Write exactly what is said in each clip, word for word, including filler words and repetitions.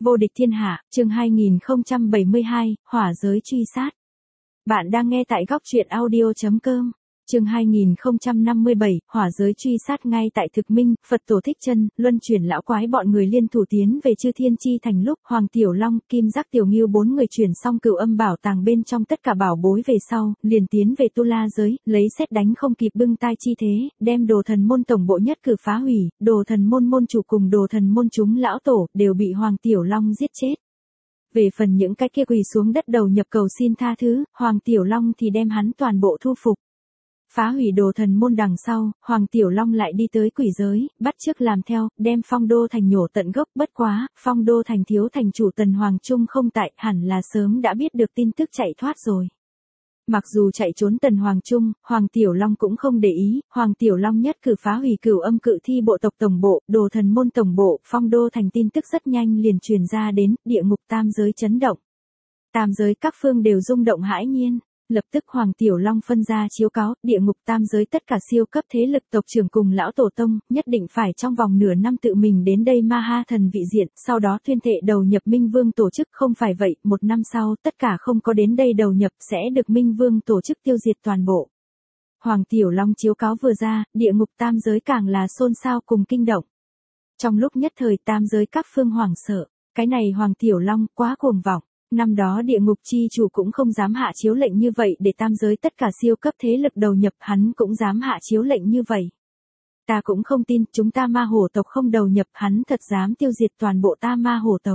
Vô địch thiên hạ, chương hai nghìn không trăm bảy mươi hai, hỏa giới truy sát. Bạn đang nghe tại góc truyện audio chấm com. Chương hai nghìn không trăm năm mươi bảy, hỏa giới truy sát. Ngay tại Thực Minh, Phật tổ Thích Chân, luân chuyển lão quái bọn người liên thủ tiến về Chư Thiên Chi Thành lúc Hoàng Tiểu Long, Kim Giác Tiểu Ngưu bốn người chuyển xong Cửu Âm bảo tàng bên trong tất cả bảo bối về sau, liền tiến về Tu La giới, lấy sét đánh không kịp bưng tai chi thế, đem Đồ Thần môn tổng bộ nhất cử phá hủy, Đồ Thần môn môn chủ cùng Đồ Thần môn chúng lão tổ đều bị Hoàng Tiểu Long giết chết. Về phần những cái kia quỳ xuống đất đầu nhập cầu xin tha thứ, Hoàng Tiểu Long thì đem hắn toàn bộ thu phục. Phá hủy Đồ Thần môn đằng sau, Hoàng Tiểu Long lại đi tới quỷ giới, bắt chước làm theo, đem Phong Đô thành nhổ tận gốc. Bất quá, Phong Đô thành thiếu thành chủ Tần Hoàng Trung không tại, hẳn là sớm đã biết được tin tức chạy thoát rồi. Mặc dù chạy trốn Tần Hoàng Trung, Hoàng Tiểu Long cũng không để ý, Hoàng Tiểu Long nhất cử phá hủy Cửu Âm cự thi bộ tộc tổng bộ, Đồ Thần môn tổng bộ, Phong Đô thành. Tin tức rất nhanh liền truyền ra đến, địa ngục tam giới chấn động. Tam giới các phương đều rung động hãi nhiên. Lập tức Hoàng Tiểu Long phân ra chiếu cáo, địa ngục tam giới tất cả siêu cấp thế lực tộc trưởng cùng lão tổ tông, nhất định phải trong vòng nửa năm tự mình đến đây Ma Ha thần vị diện, sau đó tuyên thệ đầu nhập Minh Vương tổ chức. Không phải vậy, một năm sau, tất cả không có đến đây đầu nhập sẽ được Minh Vương tổ chức tiêu diệt toàn bộ. Hoàng Tiểu Long chiếu cáo vừa ra, địa ngục tam giới càng là xôn xao cùng kinh động. Trong lúc nhất thời tam giới các phương hoảng sợ, cái này Hoàng Tiểu Long quá cuồng vọng. Năm đó địa ngục chi chủ cũng không dám hạ chiếu lệnh như vậy để tam giới tất cả siêu cấp thế lực đầu nhập, hắn cũng dám hạ chiếu lệnh như vậy. Ta cũng không tin, chúng ta ma hổ tộc không đầu nhập, hắn thật dám tiêu diệt toàn bộ ta ma hổ tộc.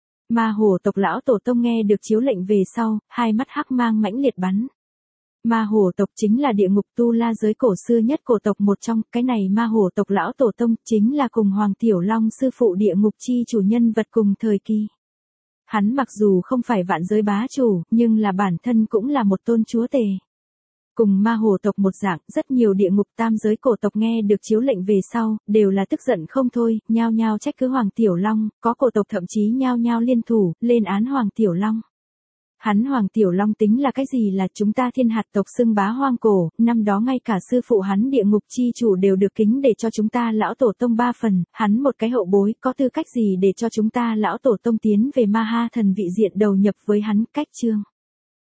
Ma hổ tộc lão tổ tông nghe được chiếu lệnh về sau, hai mắt hắc mang mãnh liệt bắn. Ma hổ tộc chính là địa ngục Tu La giới cổ xưa nhất cổ tộc một trong, cái này ma hổ tộc lão tổ tông chính là cùng Hoàng Tiểu Long sư phụ địa ngục chi chủ nhân vật cùng thời kỳ. Hắn mặc dù không phải vạn giới bá chủ, nhưng là bản thân cũng là một tôn chúa tể. Cùng ma hổ tộc một dạng, rất nhiều địa ngục tam giới cổ tộc nghe được chiếu lệnh về sau, đều là tức giận không thôi, nhao nhao trách cứ Hoàng Tiểu Long, có cổ tộc thậm chí nhao nhao liên thủ, lên án Hoàng Tiểu Long. Hắn Hoàng Tiểu Long tính là cái gì, là chúng ta thiên hạt tộc xưng bá hoang cổ, năm đó ngay cả sư phụ hắn địa ngục chi chủ đều được kính để cho chúng ta lão tổ tông ba phần, hắn một cái hậu bối có tư cách gì để cho chúng ta lão tổ tông tiến về Ma Ha thần vị diện đầu nhập với hắn. Cách chương